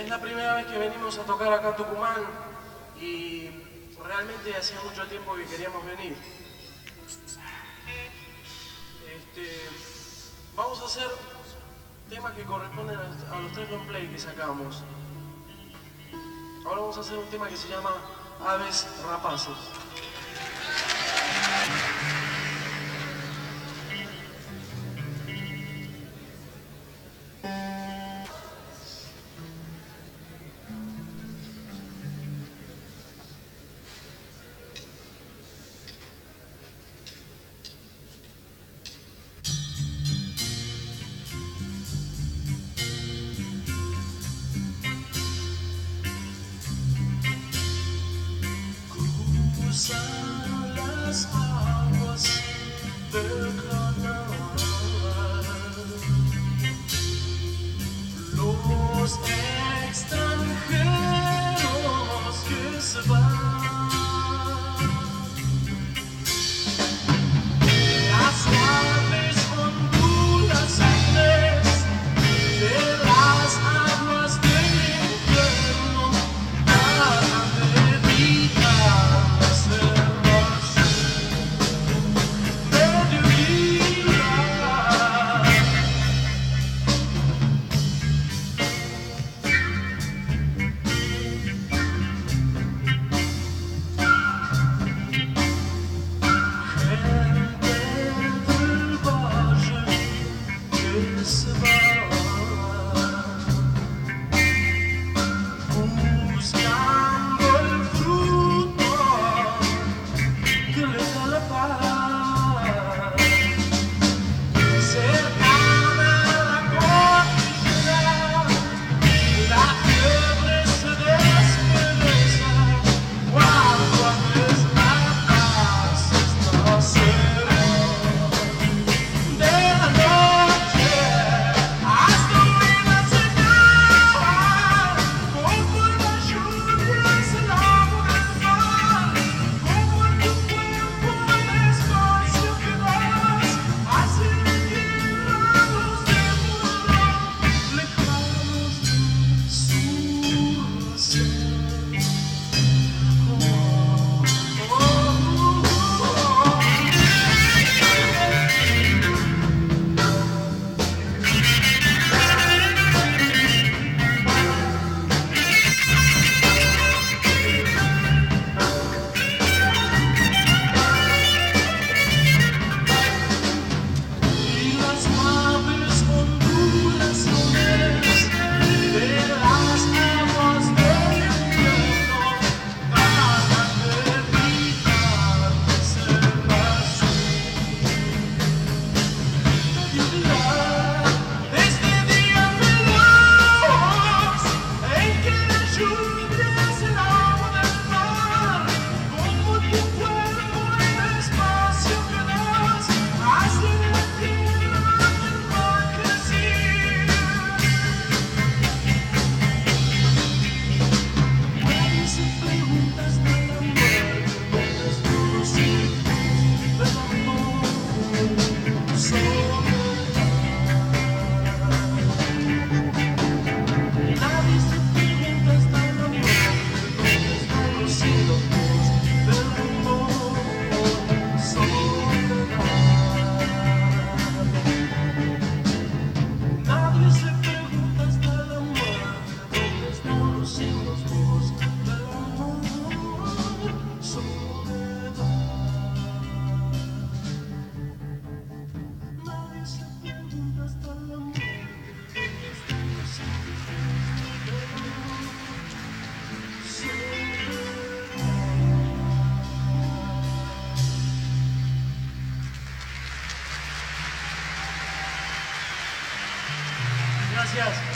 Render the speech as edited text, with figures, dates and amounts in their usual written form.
Es la primera vez que venimos a tocar acá en Tucumán y realmente hacía mucho tiempo que queríamos venir. Vamos a hacer temas que corresponden a los 3 long play que sacamos. Ahora vamos a hacer un tema que se llama Aves Rapaces. Cruzan las aguas del canal los extranjeros que se van. Las aves ondulaciones de las aguas del infierno tratan de evitar las selvas mediodía. Buscando el fruto que les da la paz, cercana a la cordillera, la fiebre se despereza cuando aves rapaces nacerán de la noche hasta la señal, como la lluvia es el agua del mar, como en tu cuerpo el espacio que das, así la tierra los devorará, lejanos de su hacer. Y las aves ondulaciones de las aguas del infierno tratan de evitar reservas mediodía. Este día veloz en que la lluvia es el agua del mar, como tu cuerpo el espacio que das, hace la tierra del mar crecer. Nadie se pregunta hasta la muerte dónde están los hijos del amor. Nadie se pregunta hasta la muerte dónde están los hijos del amor. Nadie se pregunta hasta la muerte dónde están los hijos del amor. Nadie se pregunta hasta la muerte dónde están los hijos del amor. Gracias.